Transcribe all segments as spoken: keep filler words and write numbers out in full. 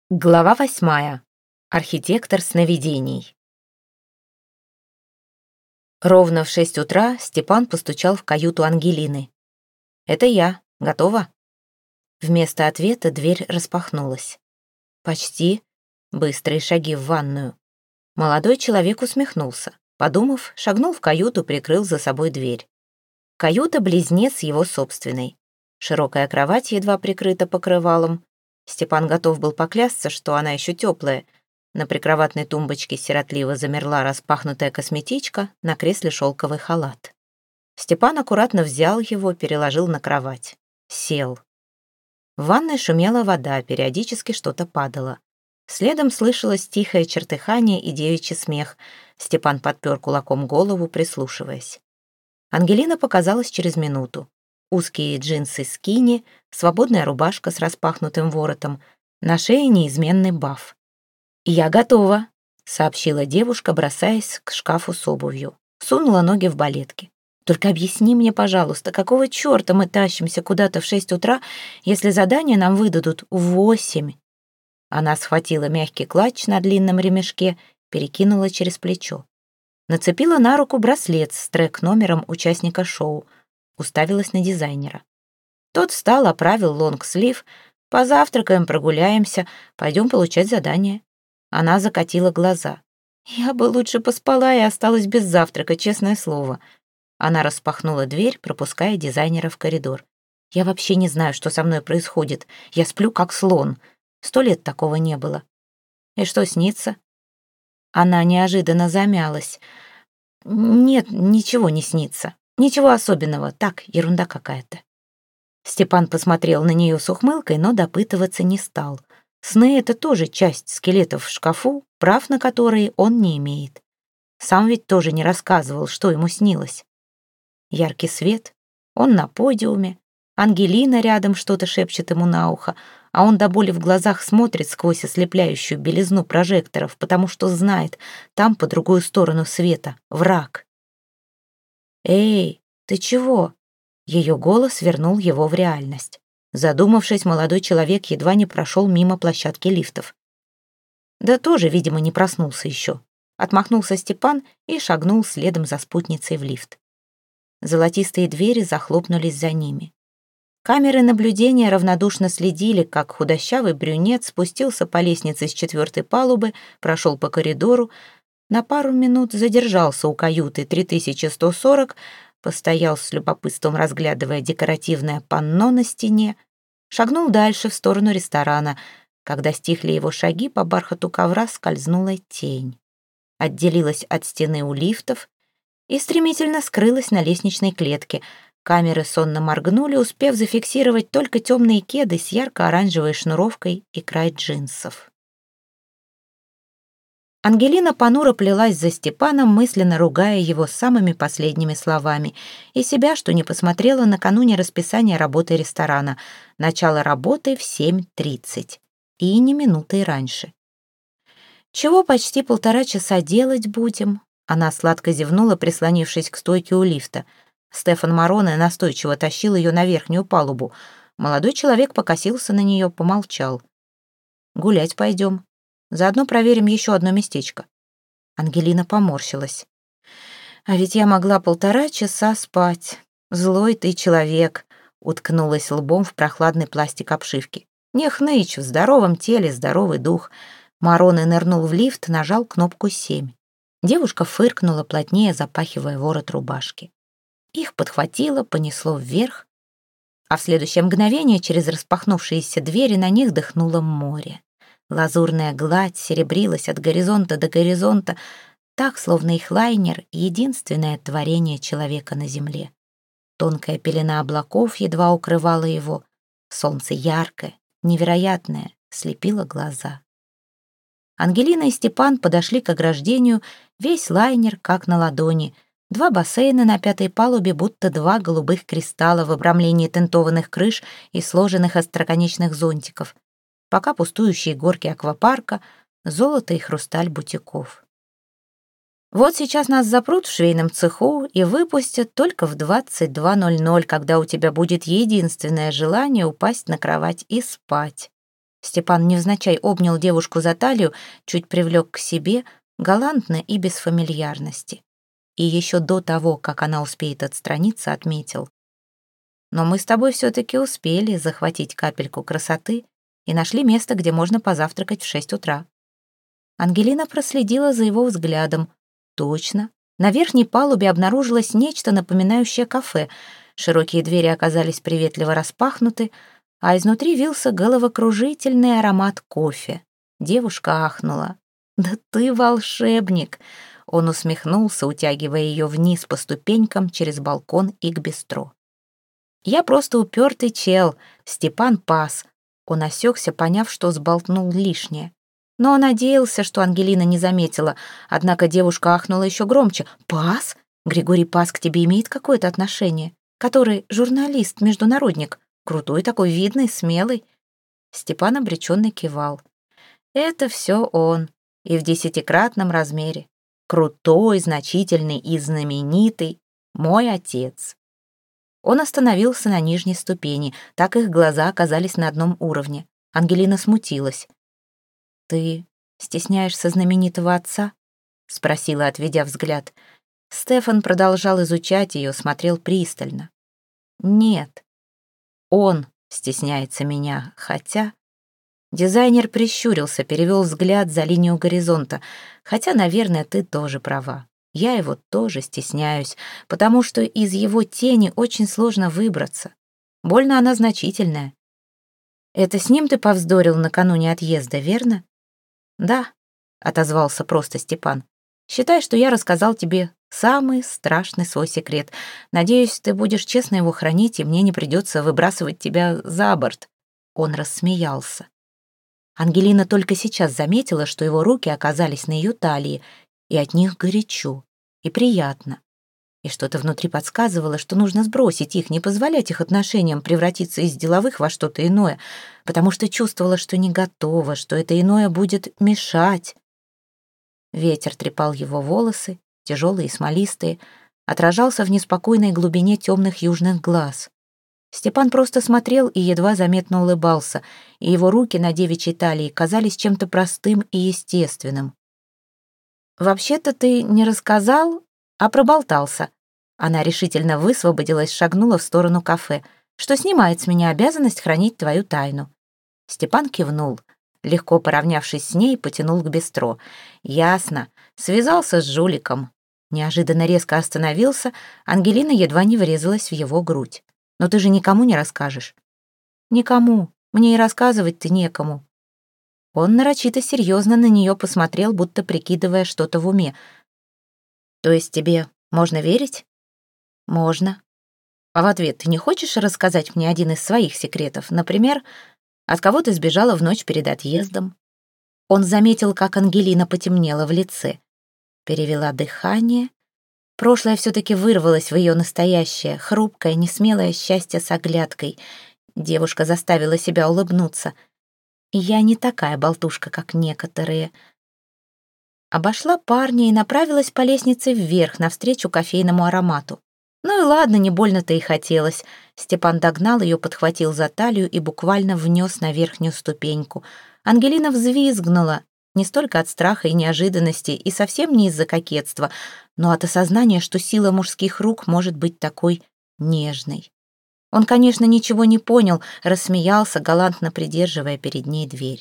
Глава восьмая. Архитектор сновидений. Ровно в шесть утра Степан постучал в каюту Ангелины. «Это я. Готова?» Вместо ответа дверь распахнулась. «Почти». Быстрые шаги в ванную. Молодой человек усмехнулся. Подумав, шагнул в каюту, прикрыл за собой дверь. Каюта-близнец его собственной. Широкая кровать едва прикрыта покрывалом. Степан готов был поклясться, что она еще теплая. На прикроватной тумбочке сиротливо замерла распахнутая косметичка, на кресле шелковый халат. Степан аккуратно взял его, переложил на кровать. Сел. В ванной шумела вода, периодически что-то падало. Следом слышалось тихое чертыхание и девичий смех. Степан подпер кулаком голову, прислушиваясь. Ангелина показалась через минуту. Узкие джинсы скини, свободная рубашка с распахнутым воротом, на шее неизменный баф. «Я готова», — сообщила девушка, бросаясь к шкафу с обувью. Сунула ноги в балетки. «Только объясни мне, пожалуйста, какого черта мы тащимся куда-то в шесть утра, если задание нам выдадут в восемь?» Она схватила мягкий клатч на длинном ремешке, перекинула через плечо. Нацепила на руку браслет с трек-номером участника шоу. Уставилась на дизайнера. Тот встал, оправил лонгслив. «Позавтракаем, прогуляемся, пойдем получать задание». Она закатила глаза. «Я бы лучше поспала и осталась без завтрака, честное слово». Она распахнула дверь, пропуская дизайнера в коридор. «Я вообще не знаю, что со мной происходит. Я сплю, как слон. Сто лет такого не было». «И что снится?» Она неожиданно замялась. «Нет, ничего не снится. Ничего особенного, так, ерунда какая-то». Степан посмотрел на нее с ухмылкой, но допытываться не стал. Сны — это тоже часть скелетов в шкафу, прав на которые он не имеет. Сам ведь тоже не рассказывал, что ему снилось. Яркий свет, он на подиуме, Ангелина рядом что-то шепчет ему на ухо, а он до боли в глазах смотрит сквозь ослепляющую белизну прожекторов, потому что знает, там по другую сторону света враг. «Эй, ты чего?» Ее голос вернул его в реальность. Задумавшись, молодой человек едва не прошел мимо площадки лифтов. Да тоже, видимо, не проснулся еще. Отмахнулся Степан и шагнул следом за спутницей в лифт. Золотистые двери захлопнулись за ними. Камеры наблюдения равнодушно следили, как худощавый брюнет спустился по лестнице с четвертой палубы, прошел по коридору, на пару минут задержался у каюты три тысячи сто сорок, постоял с любопытством, разглядывая декоративное панно на стене, шагнул дальше в сторону ресторана. Когда стихли его шаги, по бархату ковра скользнула тень. Отделилась от стены у лифтов и стремительно скрылась на лестничной клетке. Камеры сонно моргнули, успев зафиксировать только темные кеды с ярко-оранжевой шнуровкой и край джинсов. Ангелина понуро плелась за Степаном, мысленно ругая его самыми последними словами, и себя, что не посмотрела накануне расписания работы ресторана. Начало работы в семь тридцать. И не минутой раньше. «Чего почти полтора часа делать будем?» Она сладко зевнула, прислонившись к стойке у лифта. Стефан Мороне настойчиво тащил ее на верхнюю палубу. Молодой человек покосился на нее, помолчал. «Гулять пойдем. Заодно проверим еще одно местечко». Ангелина поморщилась. «А ведь я могла полтора часа спать. Злой ты человек», — уткнулась лбом в прохладный пластик обшивки. «Не хнычь, в здоровом теле здоровый дух». Мороне нырнул в лифт, нажал кнопку семь. Девушка фыркнула, плотнее запахивая ворот рубашки. Их подхватило, понесло вверх, а в следующее мгновение через распахнувшиеся двери на них дыхнуло море. Лазурная гладь серебрилась от горизонта до горизонта, так, словно их лайнер — единственное творение человека на земле. Тонкая пелена облаков едва укрывала его. Солнце яркое, невероятное, слепило глаза. Ангелина и Степан подошли к ограждению, весь лайнер как на ладони. Два бассейна на пятой палубе, будто два голубых кристалла в обрамлении тентованных крыш и сложенных остроконечных зонтиков. Пока пустующие горки аквапарка, золото и хрусталь бутиков. Вот сейчас нас запрут в швейном цеху и выпустят только в двадцать два ноль ноль, когда у тебя будет единственное желание упасть на кровать и спать. Степан невзначай обнял девушку за талию, чуть привлек к себе, галантно и без фамильярности. И еще до того, как она успеет отстраниться, отметил: «Но мы с тобой все-таки успели захватить капельку красоты и нашли место, где можно позавтракать в шесть утра». Ангелина проследила за его взглядом. Точно. На верхней палубе обнаружилось нечто напоминающее кафе. Широкие двери оказались приветливо распахнуты, а изнутри вился головокружительный аромат кофе. Девушка ахнула. «Да ты волшебник!» Он усмехнулся, утягивая ее вниз по ступенькам через балкон и к бистро. «Я просто упертый чел, Степан пас». Он осекся, поняв, что сболтнул лишнее. Но он надеялся, что Ангелина не заметила, однако девушка ахнула еще громче. «Пас? Григорий Пас к тебе имеет какое-то отношение? Который журналист, международник, крутой такой, видный, смелый». Степан обреченно кивал. «Это все он, и в десятикратном размере. Крутой, значительный и знаменитый мой отец». Он остановился на нижней ступени, так их глаза оказались на одном уровне. Ангелина смутилась. «Ты стесняешься знаменитого отца?» — спросила, отведя взгляд. Стефан продолжал изучать ее, смотрел пристально. «Нет, он стесняется меня, хотя...» Дизайнер прищурился, перевел взгляд за линию горизонта. «Хотя, наверное, ты тоже права. Я его тоже стесняюсь, потому что из его тени очень сложно выбраться. Больно она значительная». «Это с ним ты повздорил накануне отъезда, верно?» «Да», — отозвался просто Степан. «Считай, что я рассказал тебе самый страшный свой секрет. Надеюсь, ты будешь честно его хранить, и мне не придется выбрасывать тебя за борт». Он рассмеялся. Ангелина только сейчас заметила, что его руки оказались на ее талии, и от них горячо и приятно. И что-то внутри подсказывало, что нужно сбросить их, не позволять их отношениям превратиться из деловых во что-то иное, потому что чувствовала, что не готова, что это иное будет мешать. Ветер трепал его волосы, тяжелые и смолистые, отражался в неспокойной глубине темных южных глаз. Степан просто смотрел и едва заметно улыбался, и его руки на девичьей талии казались чем-то простым и естественным. «Вообще-то ты не рассказал, а проболтался». Она решительно высвободилась, шагнула в сторону кафе. «Что снимает с меня обязанность хранить твою тайну». Степан кивнул. Легко поравнявшись с ней, потянул к бистро. «Ясно. Связался с жуликом». Неожиданно резко остановился. Ангелина едва не врезалась в его грудь. «Но ты же никому не расскажешь». «Никому. Мне и рассказывать-то некому». Он нарочито серьезно на нее посмотрел, будто прикидывая что-то в уме. «То есть тебе можно верить?» «Можно». «А в ответ ты не хочешь рассказать мне один из своих секретов? Например, от кого ты сбежала в ночь перед отъездом?» Он заметил, как Ангелина потемнела в лице. Перевела дыхание. Прошлое все-таки вырвалось в ее настоящее, хрупкое, несмелое счастье с оглядкой. Девушка заставила себя улыбнуться. «Я не такая болтушка, как некоторые». Обошла парня и направилась по лестнице вверх, навстречу кофейному аромату. Ну и ладно, не больно-то и хотелось. Степан догнал ее, подхватил за талию и буквально внес на верхнюю ступеньку. Ангелина взвизгнула, не столько от страха и неожиданности, и совсем не из-за кокетства, но от осознания, что сила мужских рук может быть такой нежной. Он, конечно, ничего не понял, рассмеялся, галантно придерживая перед ней дверь.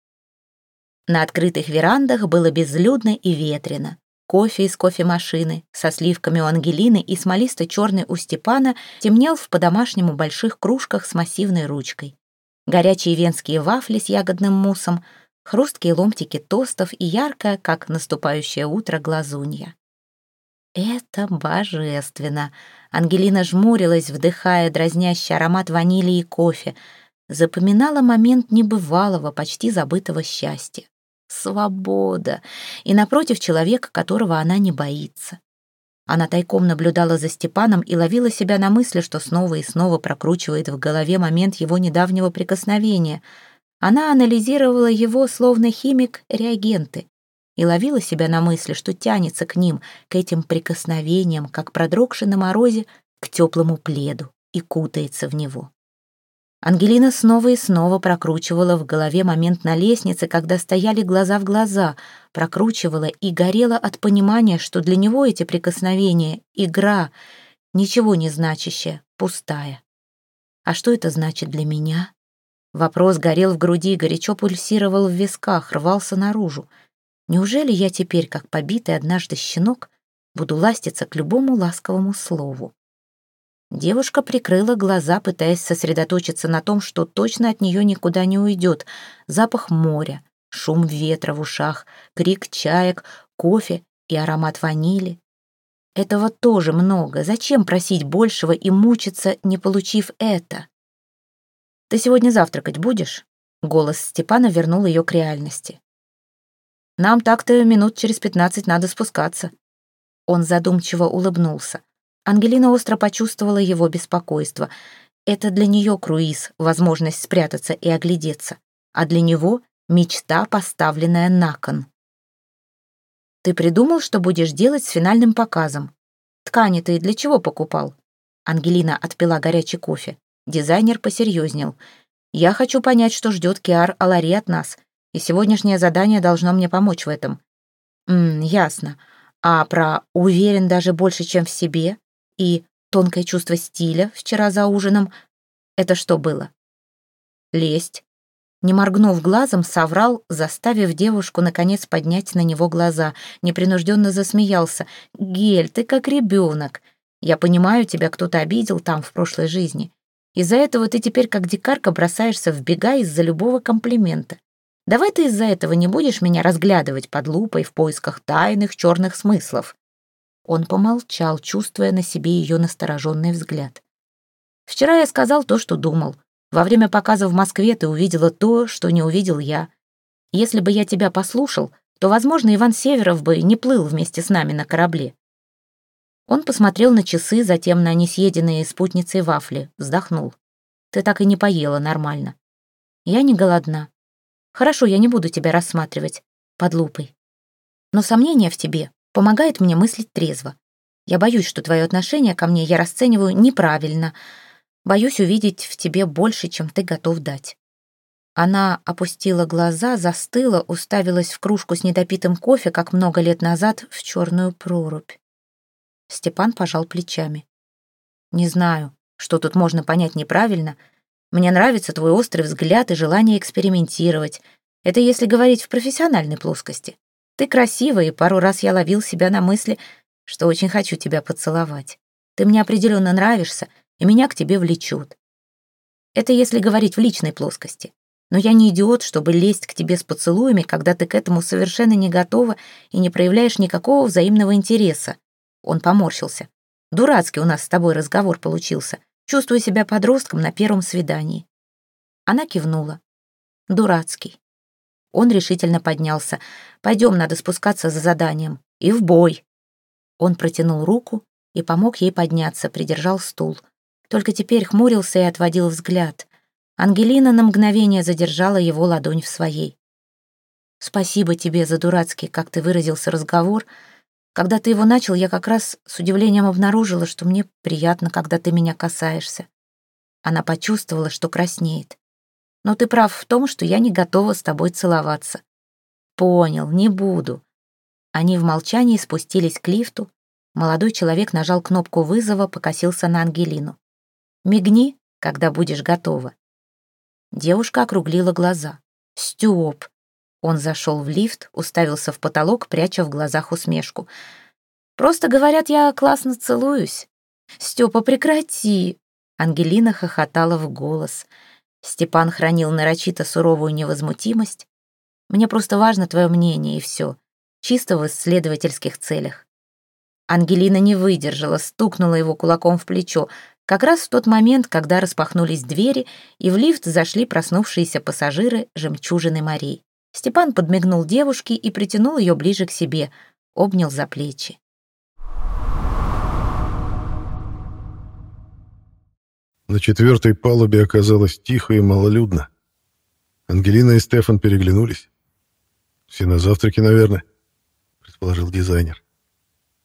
На открытых верандах было безлюдно и ветрено. Кофе из кофемашины со сливками у Ангелины и смолисто-черный у Степана темнел в по-домашнему больших кружках с массивной ручкой. Горячие венские вафли с ягодным муссом, хрусткие ломтики тостов и яркое, как наступающее утро, глазунья. Это божественно. Ангелина жмурилась, вдыхая дразнящий аромат ванили и кофе. Запоминала момент небывалого, почти забытого счастья. Свобода. И напротив человека, которого она не боится. Она тайком наблюдала за Степаном и ловила себя на мысли, что снова и снова прокручивает в голове момент его недавнего прикосновения. Она анализировала его, словно химик, реагенты, и ловила себя на мысли, что тянется к ним, к этим прикосновениям, как продрогший на морозе, к теплому пледу, и кутается в него. Ангелина снова и снова прокручивала в голове момент на лестнице, когда стояли глаза в глаза, прокручивала и горела от понимания, что для него эти прикосновения — игра, ничего не значащая, пустая. А что это значит для меня? Вопрос горел в груди, горячо пульсировал в висках, рвался наружу. Неужели я теперь, как побитый однажды щенок, буду ластиться к любому ласковому слову? Девушка прикрыла глаза, пытаясь сосредоточиться на том, что точно от нее никуда не уйдет. Запах моря, шум ветра в ушах, крик чаек, кофе и аромат ванили. Этого тоже много. Зачем просить большего и мучиться, не получив это? «Ты сегодня завтракать будешь?» Голос Степана вернул ее к реальности. «Нам так-то минут через пятнадцать надо спускаться». Он задумчиво улыбнулся. Ангелина остро почувствовала его беспокойство. Это для нее круиз, возможность спрятаться и оглядеться, а для него мечта, поставленная на кон. «Ты придумал, что будешь делать с финальным показом? Ткани ты для чего покупал?» Ангелина отпила горячий кофе. Дизайнер посерьезнел. «Я хочу понять, что ждет Киар Алари от нас, и сегодняшнее задание должно мне помочь в этом». «Ммм, ясно. А про «уверен даже больше, чем в себе» и «тонкое чувство стиля» вчера за ужином — это что было?» «Лесть». Не моргнув глазом, соврал, заставив девушку наконец поднять на него глаза. Непринужденно засмеялся. «Гель, ты как ребенок. Я понимаю, тебя кто-то обидел там в прошлой жизни. Из-за этого ты теперь как дикарка бросаешься в бега из-за любого комплимента. Давай ты из-за этого не будешь меня разглядывать под лупой в поисках тайных черных смыслов». Он помолчал, чувствуя на себе ее настороженный взгляд. «Вчера я сказал то, что думал. Во время показа в Москве ты увидела то, что не увидел я. Если бы я тебя послушал, то, возможно, Иван Северов бы не плыл вместе с нами на корабле». Он посмотрел на часы, затем на несъеденные спутницей вафли, вздохнул. «Ты так и не поела нормально». «Я не голодна. Хорошо, я не буду тебя рассматривать под лупой. Но сомнение в тебе помогает мне мыслить трезво. Я боюсь, что твое отношение ко мне я расцениваю неправильно. Боюсь увидеть в тебе больше, чем ты готов дать». Она опустила глаза, застыла, уставилась в кружку с недопитым кофе, как много лет назад, в черную прорубь. Степан пожал плечами. «Не знаю, что тут можно понять неправильно. Мне нравится твой острый взгляд и желание экспериментировать. Это если говорить в профессиональной плоскости. Ты красивая, и пару раз я ловил себя на мысли, что очень хочу тебя поцеловать. Ты мне определенно нравишься, и меня к тебе влечет. Это если говорить в личной плоскости. Но я не идиот, чтобы лезть к тебе с поцелуями, когда ты к этому совершенно не готова и не проявляешь никакого взаимного интереса». Он поморщился. «Дурацкий у нас с тобой разговор получился. Чувствую себя подростком на первом свидании». Она кивнула. «Дурацкий». Он решительно поднялся. «Пойдем, надо спускаться за заданием. И в бой». Он протянул руку и помог ей подняться, придержал стул. Только теперь хмурился и отводил взгляд. Ангелина на мгновение задержала его ладонь в своей. «Спасибо тебе за дурацкий, как ты выразился, разговор. Когда ты его начал, я как раз с удивлением обнаружила, что мне приятно, когда ты меня касаешься». Она почувствовала, что краснеет. «Но ты прав в том, что я не готова с тобой целоваться». «Понял, не буду». Они в молчании спустились к лифту. Молодой человек нажал кнопку вызова, покосился на Ангелину. «Мигни, когда будешь готова». Девушка округлила глаза. «Стёп!» Он зашел в лифт, уставился в потолок, пряча в глазах усмешку. «Просто говорят, я классно целуюсь». «Стёпа, прекрати!» Ангелина хохотала в голос. Степан хранил нарочито суровую невозмутимость. «Мне просто важно твое мнение, и все. Чисто в исследовательских целях». Ангелина не выдержала, стукнула его кулаком в плечо, как раз в тот момент, когда распахнулись двери, и в лифт зашли проснувшиеся пассажиры «Жемчужины морей». Степан подмигнул девушке и притянул ее ближе к себе, обнял за плечи. На четвертой палубе оказалось тихо и малолюдно. Ангелина и Стефан переглянулись. «Все на завтраке, наверное», — предположил дизайнер.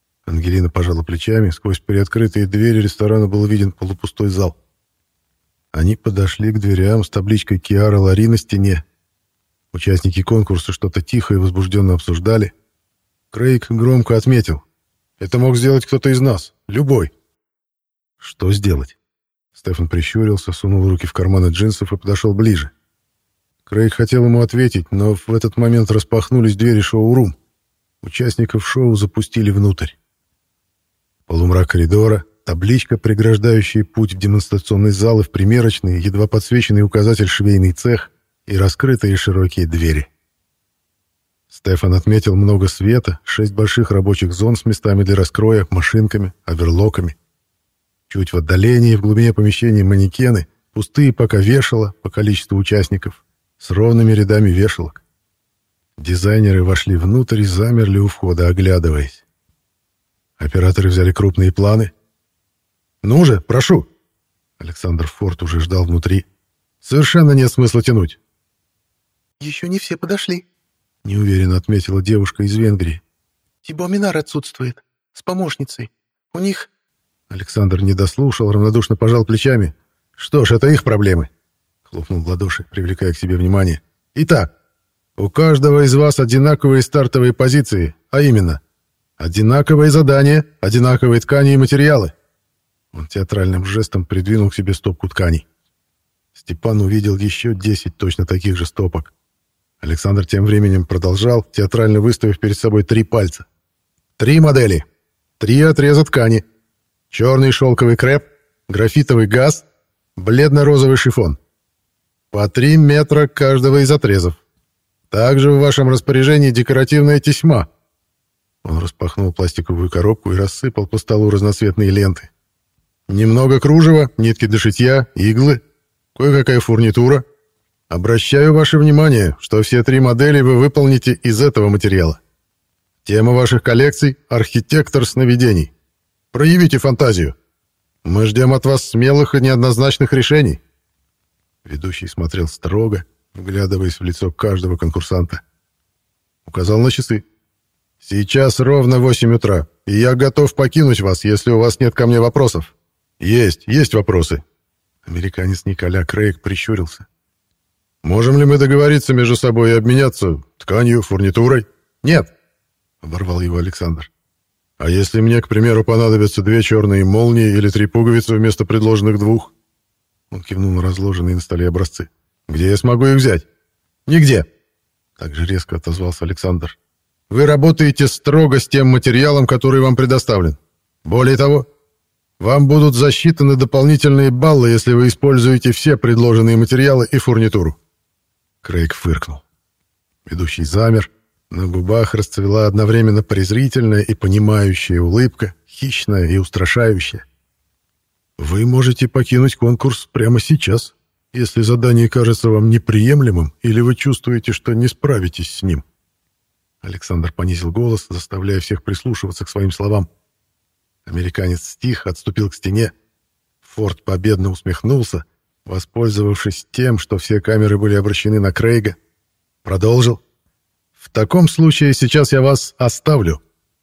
Ангелина пожала плечами, сквозь приоткрытые двери ресторана был виден полупустой зал. Они подошли к дверям с табличкой «Киара Лари» на стене. Участники конкурса что-то тихо и возбужденно обсуждали. Крейг громко отметил: «Это мог сделать кто-то из нас, любой». «Что сделать?» Стефан прищурился, сунул руки в карманы джинсов и подошел ближе. Крейг хотел ему ответить, но в этот момент распахнулись двери шоу-рум. Участников шоу запустили внутрь. Полумрак коридора, табличка, преграждающая путь в демонстрационный зал и в примерочный, едва подсвеченный указатель «Швейный цех» и раскрытые широкие двери. Стефан отметил много света, шесть больших рабочих зон с местами для раскроя, машинками, оверлоками. Чуть в отдалении, в глубине помещения манекены, пустые пока вешала по количеству участников, с ровными рядами вешалок. Дизайнеры вошли внутрь и замерли у входа, оглядываясь. Операторы взяли крупные планы. «Ну же, прошу!» Александр Форд уже ждал внутри. «Совершенно нет смысла тянуть». «Еще не все подошли», — неуверенно отметила девушка из Венгрии. «Тибо Минар отсутствует. С помощницей. У них...» Александр не дослушал, равнодушно пожал плечами. «Что ж, это их проблемы», — хлопнул в ладоши, привлекая к себе внимание. «Итак, у каждого из вас одинаковые стартовые позиции, а именно, одинаковые задания, одинаковые ткани и материалы». Он театральным жестом придвинул к себе стопку тканей. Степан увидел еще десять точно таких же стопок. Александр тем временем продолжал, театрально выставив перед собой три пальца. «Три модели, три отреза ткани, черный шелковый креп, графитовый газ, бледно-розовый шифон. По три метра каждого из отрезов. Также в вашем распоряжении декоративная тесьма». Он распахнул пластиковую коробку и рассыпал по столу разноцветные ленты. «Немного кружева, нитки для шитья, иглы, кое-какая фурнитура. Обращаю ваше внимание, что все три модели вы выполните из этого материала. Тема ваших коллекций — архитектор сновидений. Проявите фантазию. Мы ждем от вас смелых и неоднозначных решений». Ведущий смотрел строго, вглядываясь в лицо каждого конкурсанта. Указал на часы. «Сейчас ровно восемь утра, и я готов покинуть вас, если у вас нет ко мне вопросов». «Есть, есть вопросы». Американец Николя Крейг прищурился. «Можем ли мы договориться между собой и обменяться тканью, фурнитурой?» «Нет», — оборвал его Александр. «А если мне, к примеру, понадобятся две черные молнии или три пуговицы вместо предложенных двух?» Он кивнул на разложенные на столе образцы. «Где я смогу их взять?» «Нигде», — также резко отозвался Александр. «Вы работаете строго с тем материалом, который вам предоставлен. Более того, вам будут засчитаны дополнительные баллы, если вы используете все предложенные материалы и фурнитуру». Крейг фыркнул. Ведущий замер. На губах расцвела одновременно презрительная и понимающая улыбка, хищная и устрашающая. «Вы можете покинуть конкурс прямо сейчас, если задание кажется вам неприемлемым или вы чувствуете, что не справитесь с ним». Александр понизил голос, заставляя всех прислушиваться к своим словам. Американец стих, отступил к стене. Форд победно усмехнулся, воспользовавшись тем, что все камеры были обращены на Крейга. Продолжил. «В таком случае сейчас я вас оставлю».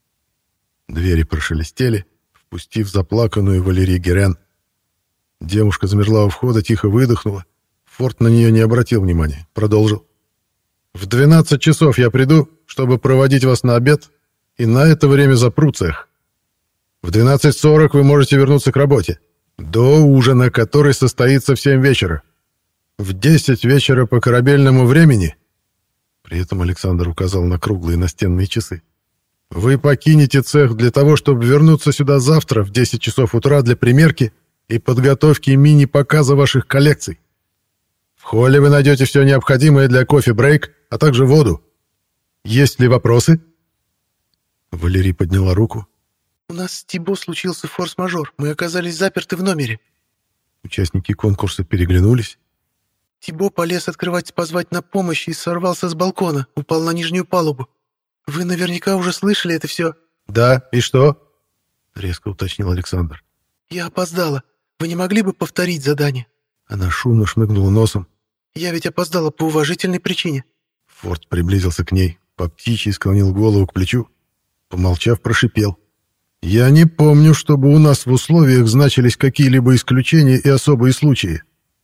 Двери прошелестели, впустив заплаканную Валерий Герен. Девушка замерла у входа, тихо выдохнула. Форд на нее не обратил внимания. Продолжил. «В двенадцать часов я приду, чтобы проводить вас на обед, и на это время запру цех. В двенадцать сорок вы можете вернуться к работе. До ужина, который состоится в семь вечера. В десять вечера по корабельному времени». При этом Александр указал на круглые настенные часы. «Вы покинете цех для того, чтобы вернуться сюда завтра в десять часов утра для примерки и подготовки мини-показа ваших коллекций. В холле вы найдете все необходимое для кофе-брейк, а также воду. Есть ли вопросы?» Валерий подняла руку. «У нас с Тибо случился форс-мажор. Мы оказались заперты в номере». Участники конкурса переглянулись. «Тибо полез открывать, позвать на помощь и сорвался с балкона, упал на нижнюю палубу. Вы наверняка уже слышали это все». «Да, и что?» — резко уточнил Александр. «Я опоздала. Вы не могли бы повторить задание?» Она шумно шмыгнула носом. «Я ведь опоздала по уважительной причине». Форд приблизился к ней, по птичьи склонил голову к плечу. Помолчав, прошипел. «Я не помню, чтобы у нас в условиях значились какие-либо исключения и особые случаи.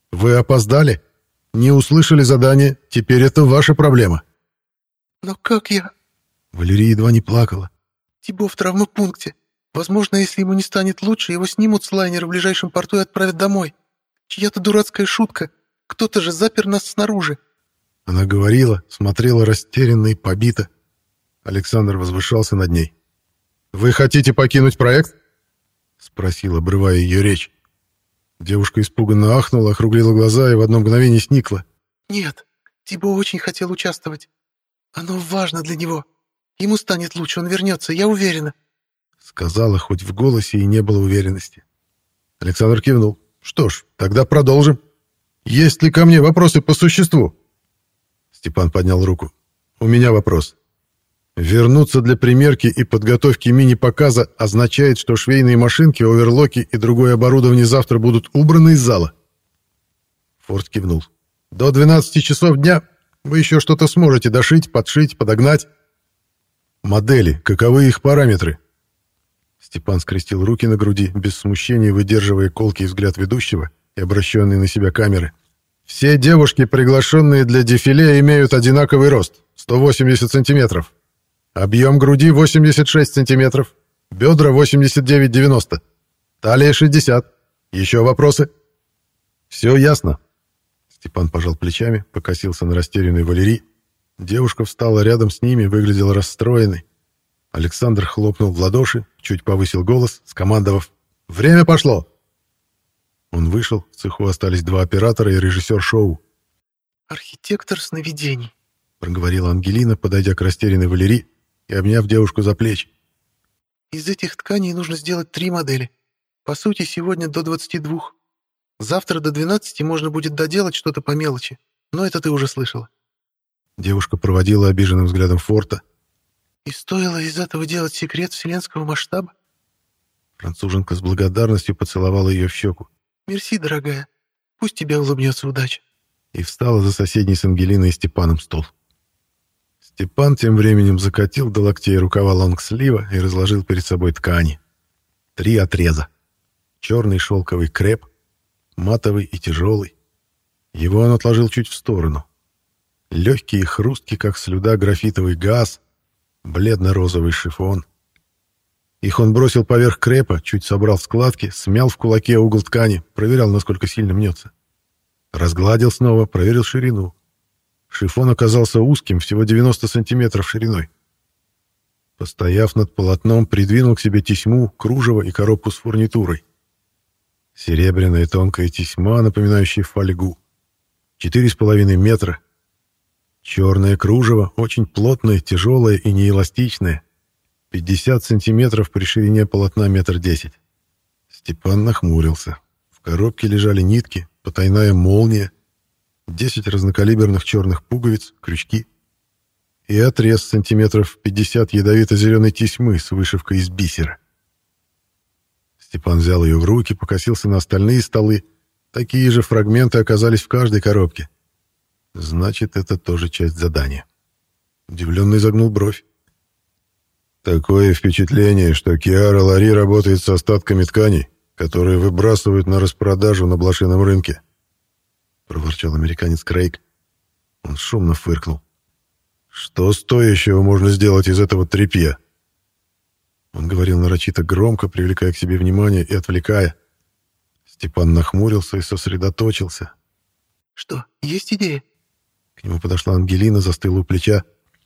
Вы опоздали? Не услышали задание? Теперь это ваша проблема». «Но как я...» Валерия едва не плакала. «Тибо в травмопункте. Возможно, если ему не станет лучше, его снимут с лайнера в ближайшем порту и отправят домой. Чья-то дурацкая шутка. Кто-то же запер нас снаружи». Она говорила, смотрела растерянно и побито. Александр возвышался над ней. «Вы хотите покинуть проект?» — спросил, обрывая ее речь. Девушка испуганно ахнула, округлила глаза и в одно мгновение сникла. «Нет, Тибо очень хотел участвовать. Оно важно для него. Ему станет лучше, он вернется, я уверена», — сказала, хоть в голосе и не было уверенности. Александр кивнул. «Что ж, тогда продолжим. Есть ли ко мне вопросы по существу?» Степан поднял руку. «У меня вопрос. Вернуться для примерки и подготовки мини-показа означает, что швейные машинки, оверлоки и другое оборудование завтра будут убраны из зала?» Форд кивнул. «До двенадцати часов дня вы еще что-то сможете дошить, подшить, подогнать. Модели, каковы их параметры?» Степан скрестил руки на груди, без смущения выдерживая колкий взгляд ведущего и обращенный на себя камеры. «Все девушки, приглашенные для дефиле, имеют одинаковый рост — сто восемьдесят сантиметров. Объем груди — восемьдесят шесть сантиметров. Бедра — восемьдесят девять девяносто. Талия — шестьдесят. Еще вопросы?» «Все ясно». Степан пожал плечами, покосился на растерянную Валерий. Девушка встала рядом с ними, выглядела расстроенной. Александр хлопнул в ладоши, чуть повысил голос, скомандовав: «Время пошло!» Он вышел, в цеху остались два оператора и режиссер шоу. «Архитектор сновидений», — проговорила Ангелина, подойдя к растерянной Валерии и обняв девушку за плечи. «Из этих тканей нужно сделать три модели. По сути, сегодня до двадцати двух. Завтра до двенадцати можно будет доделать что-то по мелочи, но это ты уже слышала». Девушка проводила обиженным взглядом Форта. «И стоило из этого делать секрет вселенского масштаба?» Француженка с благодарностью поцеловала ее в щеку. «Мерси, дорогая. Пусть тебе улыбнется удача». И встала за соседний с Ангелиной и Степаном стол. Степан тем временем закатил до локтей рукава лонгслива и разложил перед собой ткани. Три отреза. Черный шелковый креп, матовый и тяжелый. Его он отложил чуть в сторону. Легкий и хрусткий, как слюда, графитовый газ, бледно-розовый шифон. Их он бросил поверх крепа, чуть собрал складки, смял в кулаке угол ткани, проверял, насколько сильно мнется. Разгладил снова, проверил ширину. Шифон оказался узким, всего девяносто сантиметров шириной. Постояв над полотном, придвинул к себе тесьму, кружево и коробку с фурнитурой. Серебряная тонкая тесьма, напоминающая фольгу. Четыре с половиной метра. Черное кружево, очень плотное, тяжелое и неэластичное. пятьдесят сантиметров при ширине полотна метр десять. Степан нахмурился. В коробке лежали нитки, потайная молния, десять разнокалиберных черных пуговиц, крючки и отрез сантиметров пятьдесят ядовито-зеленой тесьмы с вышивкой из бисера. Степан взял ее в руки, покосился на остальные столы. Такие же фрагменты оказались в каждой коробке. Значит, это тоже часть задания. Удивленно изогнул бровь. «Такое впечатление, что Киара Лари работает с остатками тканей, которые выбрасывают на распродажу на блошином рынке», — проворчал американец Крейг. Он шумно фыркнул. «Что стоящего можно сделать из этого тряпья?» Он говорил нарочито громко, привлекая к себе внимание и отвлекая. Степан нахмурился и сосредоточился. «Что, есть идея?» К нему подошла Ангелина, застыла у плеча.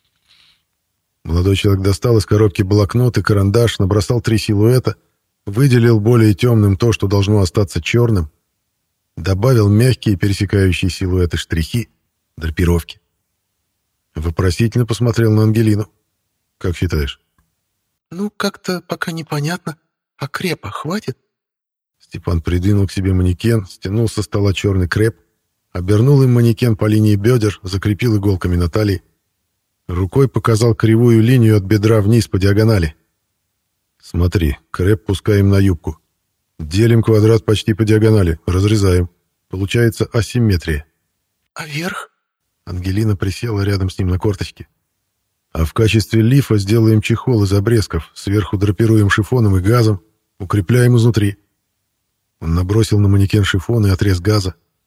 Молодой человек достал из коробки блокнот и карандаш, набросал три силуэта, выделил более темным то, что должно остаться черным, добавил мягкие пересекающие силуэты штрихи, драпировки. Вопросительно посмотрел на Ангелину. «Как считаешь?» «Ну, как-то пока непонятно. А крепа хватит?» Степан придвинул к себе манекен, стянул со стола черный креп, обернул им манекен по линии бедер, закрепил иголками на талии. Рукой показал кривую линию от бедра вниз по диагонали. «Смотри, креп пускаем на юбку. Делим квадрат почти по диагонали, разрезаем. Получается асимметрия». «А верх?» Ангелина присела рядом с ним на корточки. «А в качестве лифа сделаем чехол из обрезков, сверху драпируем шифоном и газом, укрепляем изнутри». Он набросил на манекен шифон и отрез газа.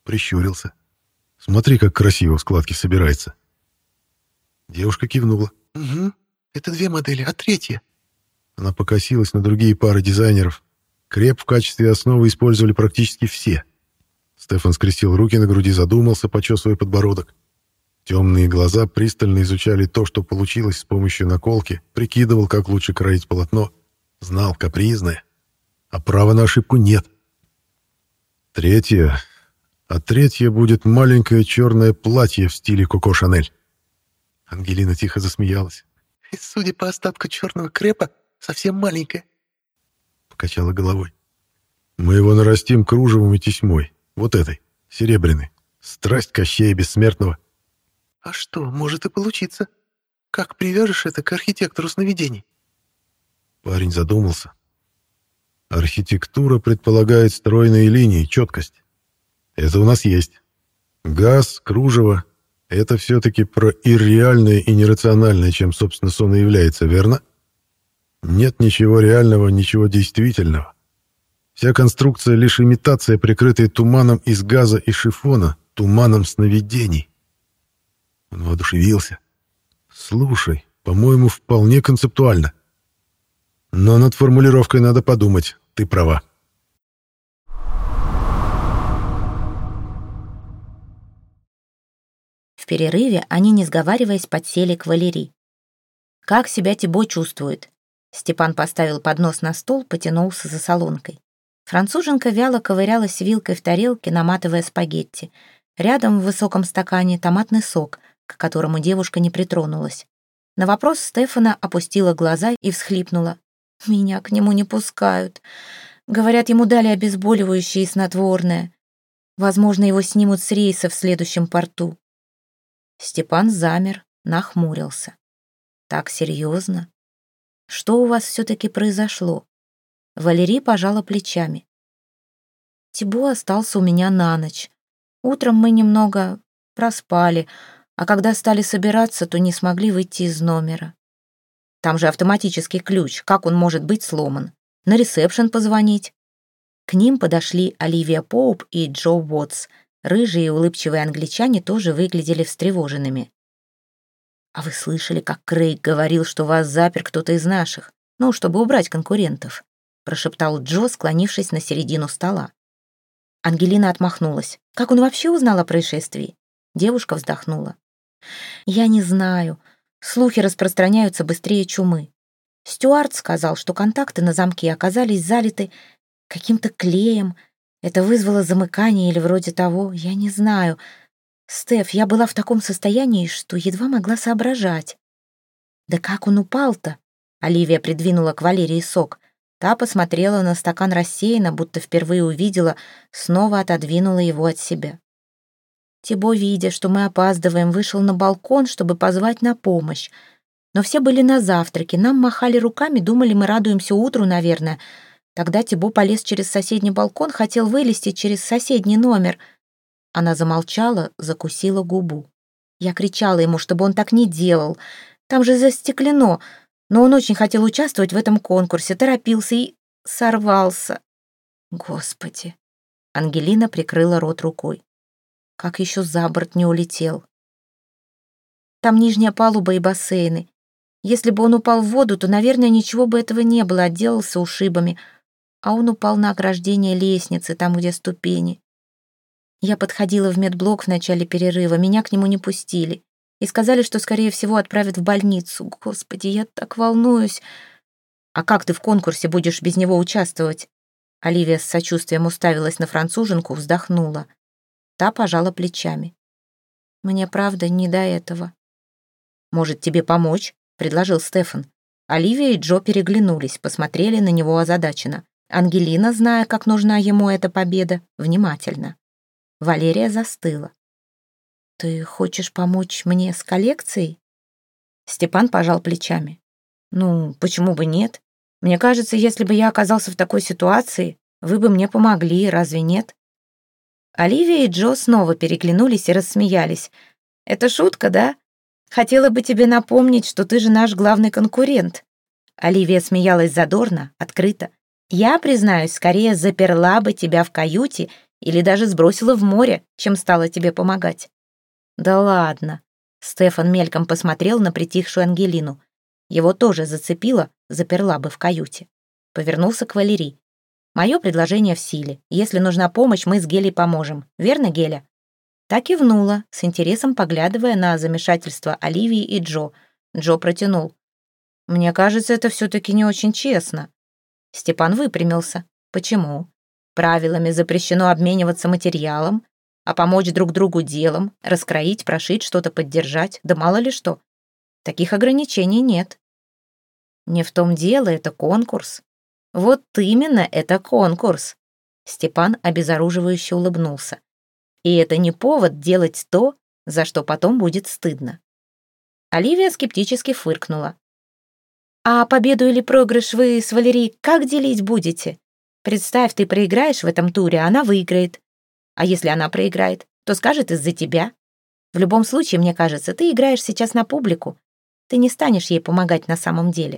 Прищурился. «Смотри, как красиво в складке собирается». Девушка кивнула. «Угу. Это две модели, а третья?» Она покосилась на другие пары дизайнеров. Креп в качестве основы использовали практически все. Стефан скрестил руки на груди, задумался, почесывая подбородок. Темные глаза пристально изучали то, что получилось с помощью наколки, прикидывал, как лучше кроить полотно. Знал, капризное. А права на ошибку нет. Третье. А третье будет маленькое черное платье в стиле Коко Шанель. Ангелина тихо засмеялась. И, судя по остатку черного крепа, совсем маленькая. Покачала головой. Мы его нарастим кружевом и тесьмой. Вот этой, серебряной. Страсть Кощея Бессмертного. А что, может и получиться. Как привяжешь это к архитектору сновидений? Парень задумался. Архитектура предполагает стройные линии, четкость. Это у нас есть. Газ, кружево — это все-таки про ирреальное и нерациональное, чем, собственно, сон и является, верно? Нет ничего реального, ничего действительного. Вся конструкция — лишь имитация, прикрытая туманом из газа и шифона, туманом сновидений. Он воодушевился. Слушай, по-моему, вполне концептуально. Но над формулировкой надо подумать, ты права. В перерыве они, не сговариваясь, подсели к Валерии. «Как себя Тибо чувствует?» Степан поставил поднос на стол, потянулся за солонкой. Француженка вяло ковырялась вилкой в тарелке, наматывая спагетти. Рядом в высоком стакане томатный сок, к которому девушка не притронулась. На вопрос Стефана опустила глаза и всхлипнула. «Меня к нему не пускают. Говорят, ему дали обезболивающее и снотворное. Возможно, его снимут с рейса в следующем порту». Степан замер, нахмурился. «Так серьезно? Что у вас все-таки произошло?» Валерия пожала плечами. «Тибо остался у меня на ночь. Утром мы немного проспали, а когда стали собираться, то не смогли выйти из номера. Там же автоматический ключ, как он может быть сломан? На ресепшн позвонить?» К ним подошли Оливия Поуп и Джо Уотс. Рыжие и улыбчивые англичане тоже выглядели встревоженными. «А вы слышали, как Крейг говорил, что вас запер кто-то из наших? Ну, чтобы убрать конкурентов», — прошептал Джо, склонившись на середину стола. Ангелина отмахнулась. «Как он вообще узнал о происшествии?» Девушка вздохнула. «Я не знаю. Слухи распространяются быстрее чумы. Стюарт сказал, что контакты на замке оказались залиты каким-то клеем. Это вызвало замыкание или вроде того. Я не знаю. Стеф, я была в таком состоянии, что едва могла соображать». «Да как он упал-то?» Оливия придвинула к Валерии сок. Та посмотрела на стакан рассеянно, будто впервые увидела, снова отодвинула его от себя. Тибо, видя, что мы опаздываем, вышел на балкон, чтобы позвать на помощь. Но все были на завтраке, нам махали руками, думали, мы радуемся утру, наверное. Тогда Тибо полез через соседний балкон, хотел вылезти через соседний номер. Она замолчала, закусила губу. Я кричала ему, чтобы он так не делал. Там же застеклено. Но он очень хотел участвовать в этом конкурсе, торопился и сорвался. Господи. Ангелина прикрыла рот рукой. Как еще за борт не улетел. Там нижняя палуба и бассейны. Если бы он упал в воду, то, наверное, ничего бы этого не было, отделался ушибами. А он упал на ограждение лестницы, там, где ступени. Я подходила в медблок в начале перерыва, меня к нему не пустили. И сказали, что, скорее всего, отправят в больницу. Господи, я так волнуюсь. А как ты в конкурсе будешь без него участвовать? Оливия с сочувствием уставилась на француженку, вздохнула. Та пожала плечами. Мне, правда, не до этого. «Может, тебе помочь?» — предложил Стефан. Оливия и Джо переглянулись, посмотрели на него озадаченно. Ангелина, зная, как нужна ему эта победа, внимательно. Валерия застыла. «Ты хочешь помочь мне с коллекцией?» Степан пожал плечами. «Ну, почему бы нет? Мне кажется, если бы я оказался в такой ситуации, вы бы мне помогли, разве нет?» Оливия и Джо снова переглянулись и рассмеялись. «Это шутка, да? Хотела бы тебе напомнить, что ты же наш главный конкурент». Оливия смеялась задорно, открыто. «Я, признаюсь, скорее заперла бы тебя в каюте или даже сбросила в море, чем стала тебе помогать». «Да ладно». Стефан мельком посмотрел на притихшую Ангелину. Его тоже зацепило, заперла бы в каюте. Повернулся к Валерии. «Мое предложение в силе. Если нужна помощь, мы с Гелей поможем. Верно, Геля?» Та кивнула, с интересом поглядывая на замешательство Оливии и Джо. Джо протянул. «Мне кажется, это все-таки не очень честно». Степан выпрямился. «Почему? Правилами запрещено обмениваться материалом, а помочь друг другу делом, раскроить, прошить, что-то поддержать, да мало ли что. Таких ограничений нет». «Не в том дело, это конкурс». «Вот именно, это конкурс». Степан обезоруживающе улыбнулся. «И это не повод делать то, за что потом будет стыдно». Оливия скептически фыркнула. «А победу или проигрыш вы с Валерией как делить будете? Представь, ты проиграешь в этом туре, а она выиграет. А если она проиграет, то скажет из-за тебя. В любом случае, мне кажется, ты играешь сейчас на публику. Ты не станешь ей помогать на самом деле».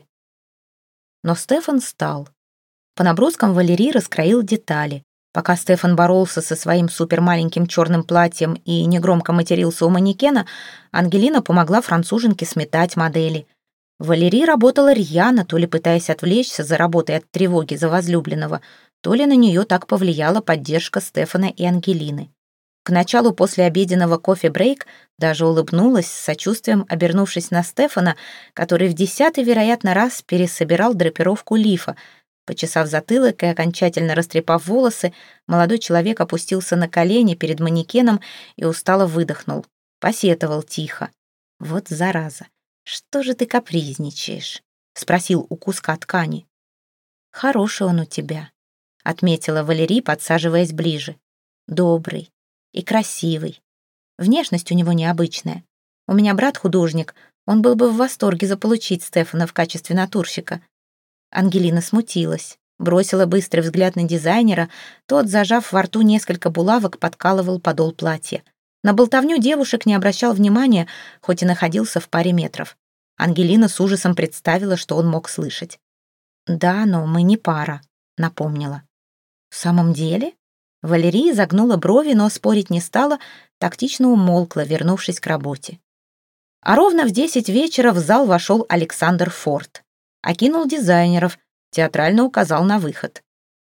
Но Стефан стал. По наброскам Валерий раскроил детали. Пока Стефан боролся со своим супермаленьким черным платьем и негромко матерился у манекена, Ангелина помогла француженке сметать модели. Валерий работала рьяно, то ли пытаясь отвлечься за работой от тревоги за возлюбленного, то ли на нее так повлияла поддержка Стефана и Ангелины. К началу послеобеденного кофе-брейк даже улыбнулась, с сочувствием обернувшись на Стефана, который в десятый, вероятно, раз пересобирал драпировку лифа. Почесав затылок и окончательно растрепав волосы, молодой человек опустился на колени перед манекеном и устало выдохнул. Посетовал тихо. «Вот зараза! Что же ты капризничаешь?» — спросил у куска ткани. «Хороший он у тебя», — отметила Валерий, подсаживаясь ближе. «Добрый и красивый. Внешность у него необычная. У меня брат художник, он был бы в восторге заполучить Стефана в качестве натурщика». Ангелина смутилась, бросила быстрый взгляд на дизайнера, тот, зажав во рту несколько булавок, подкалывал подол платья. На болтовню девушек не обращал внимания, хоть и находился в паре метров. Ангелина с ужасом представила, что он мог слышать. «Да, но мы не пара», — напомнила. «В самом деле?» Валерия загнула брови, но спорить не стала, тактично умолкла, вернувшись к работе. А ровно в десять вечера в зал вошел Александр Форд. Окинул дизайнеров, театрально указал на выход.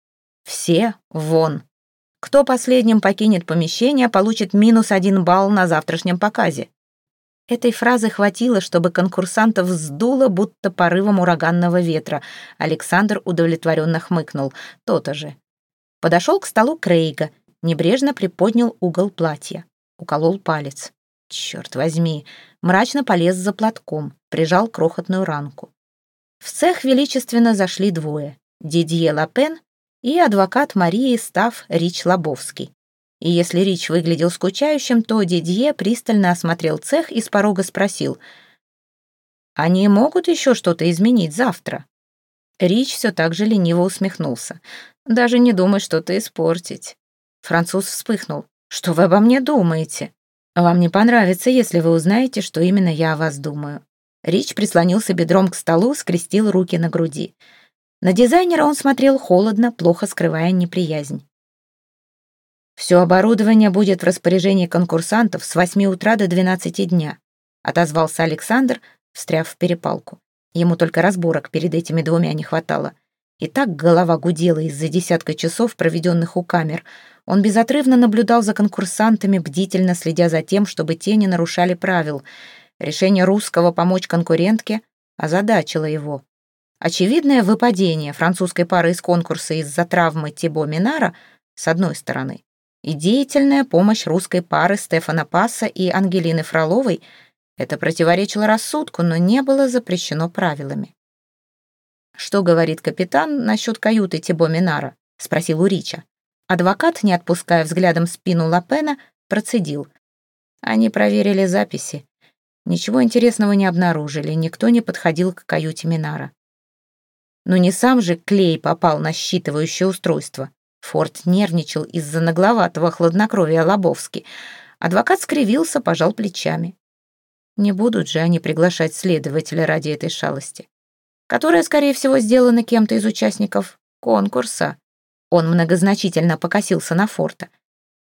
«Все вон. Кто последним покинет помещение, получит минус один балл на завтрашнем показе». Этой фразы хватило, чтобы конкурсантов сдуло, будто порывом ураганного ветра. Александр удовлетворенно хмыкнул. То-то же. Подошел к столу Крейга, небрежно приподнял угол платья. Уколол палец. Черт возьми. Мрачно полез за платком, прижал крохотную ранку. В цех величественно зашли двое. Дидье Лапен и адвокат Марии Став Рич Лобовский. И если Рич выглядел скучающим, то Дидье пристально осмотрел цех и с порога спросил: «Они могут еще что-то изменить завтра?» Рич все так же лениво усмехнулся. «Даже не думай что-то испортить». Француз вспыхнул. «Что вы обо мне думаете? Вам не понравится, если вы узнаете, что именно я о вас думаю». Рич прислонился бедром к столу, скрестил руки на груди. На дизайнера он смотрел холодно, плохо скрывая неприязнь. «Все оборудование будет в распоряжении конкурсантов с восьми утра до двенадцати дня», отозвался Александр, встряв в перепалку. Ему только разборок перед этими двумя не хватало. И так голова гудела из-за десятка часов, проведенных у камер. Он безотрывно наблюдал за конкурсантами, бдительно следя за тем, чтобы те не нарушали правил. Решение русского помочь конкурентке озадачило его. Очевидное выпадение французской пары из конкурса из-за травмы Тибо Минара с одной стороны, и деятельная помощь русской пары Стефана Пасса и Ангелины Фроловой — это противоречило рассудку, но не было запрещено правилами. «Что говорит капитан насчет каюты Тибо Минара?» — спросил у Рича. Адвокат, не отпуская взглядом спину Лапена, процедил. Они проверили записи. Ничего интересного не обнаружили, никто не подходил к каюте Минара. Но не сам же клей попал на считывающее устройство. Форд нервничал из-за нагловатого хладнокровия Лобовски. Адвокат скривился, пожал плечами. Не будут же они приглашать следователя ради этой шалости, которая, скорее всего, сделана кем-то из участников конкурса. Он многозначительно покосился на Форда.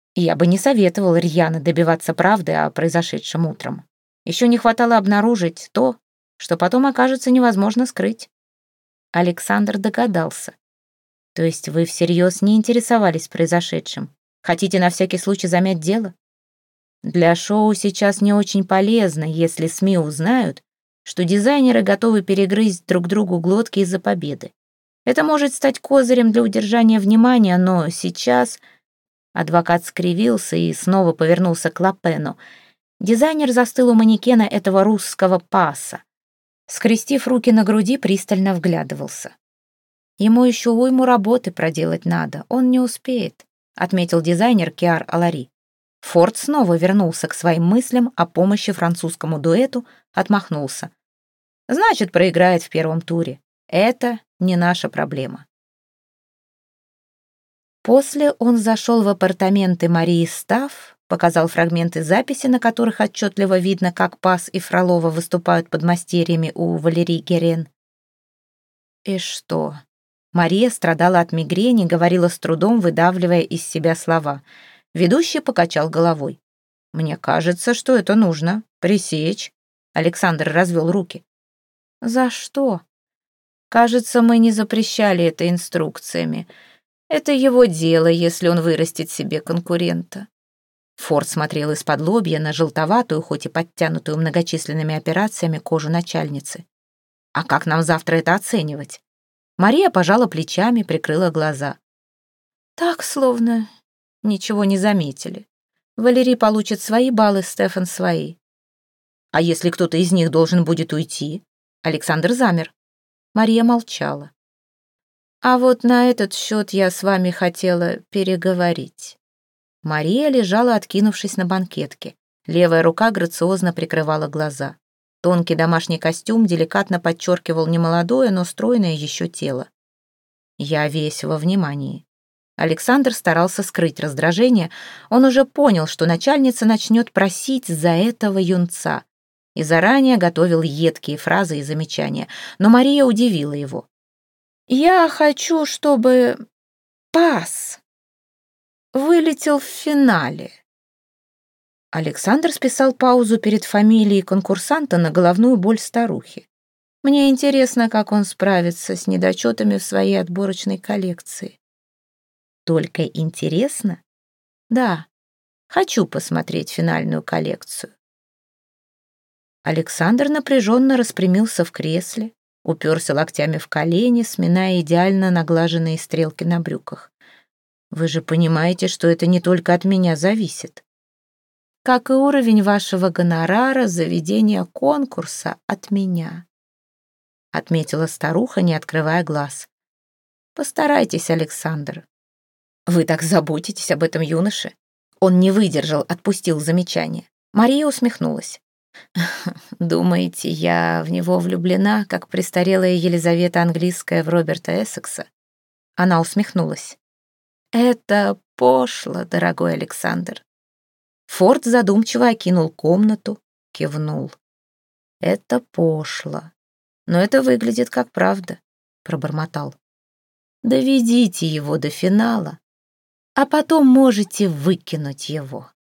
Я бы не советовал рьяно добиваться правды о произошедшем утром. Еще не хватало обнаружить то, что потом окажется невозможно скрыть. Александр догадался. То есть вы всерьез не интересовались произошедшим? Хотите на всякий случай замять дело? Для шоу сейчас не очень полезно, если СМИ узнают, что дизайнеры готовы перегрызть друг другу глотки из-за победы. Это может стать козырем для удержания внимания, но сейчас... Адвокат скривился и снова повернулся к Лапену. Дизайнер застыл у манекена этого русского паса. Скрестив руки на груди, пристально вглядывался. «Ему еще уйму работы проделать надо, он не успеет», отметил дизайнер Киар Алари. Форд снова вернулся к своим мыслям о помощи французскому дуэту, отмахнулся. «Значит, проиграет в первом туре. Это не наша проблема». После он зашел в апартаменты Марии Стафф, показал фрагменты записи, на которых отчетливо видно, как Пас и Фролова выступают подмастерьями у Валерии Герен. И что? Мария страдала от мигрени, говорила с трудом, выдавливая из себя слова. Ведущий покачал головой. «Мне кажется, что это нужно. Пресечь». Александр развел руки. «За что?» «Кажется, мы не запрещали это инструкциями. Это его дело, если он вырастет себе конкурента». Форд смотрел из-под лобья на желтоватую, хоть и подтянутую многочисленными операциями, кожу начальницы. «А как нам завтра это оценивать?» Мария пожала плечами, прикрыла глаза. «Так, словно ничего не заметили. Валерий получит свои баллы, Стефан свои. А если кто-то из них должен будет уйти?» Александр замер. Мария молчала. «А вот на этот счет я с вами хотела переговорить». Мария лежала, откинувшись на банкетке. Левая рука грациозно прикрывала глаза. Тонкий домашний костюм деликатно подчеркивал немолодое, но стройное еще тело. Я весь во внимании. Александр старался скрыть раздражение. Он уже понял, что начальница начнет просить за этого юнца, и заранее готовил едкие фразы и замечания. Но Мария удивила его. «Я хочу, чтобы Пас вылетел в финале». Александр списал паузу перед фамилией конкурсанта на головную боль старухи. «Мне интересно, как он справится с недочетами в своей отборочной коллекции». «Только интересно?» «Да, хочу посмотреть финальную коллекцию». Александр напряженно распрямился в кресле, уперся локтями в колени, сминая идеально наглаженные стрелки на брюках. «Вы же понимаете, что это не только от меня зависит. Как и уровень вашего гонорара за ведение конкурса от меня», отметила старуха, не открывая глаз. «Постарайтесь, Александр. Вы так заботитесь об этом юноше». Он не выдержал, отпустил замечание. Мария усмехнулась. «Думаете, я в него влюблена, как престарелая Елизавета Английская в Роберта Эссекса?» Она усмехнулась. «Это пошло, дорогой Александр». Форд задумчиво окинул комнату, кивнул. «Это пошло. Но это выглядит как правда», — пробормотал. «Доведите его до финала, а потом можете выкинуть его».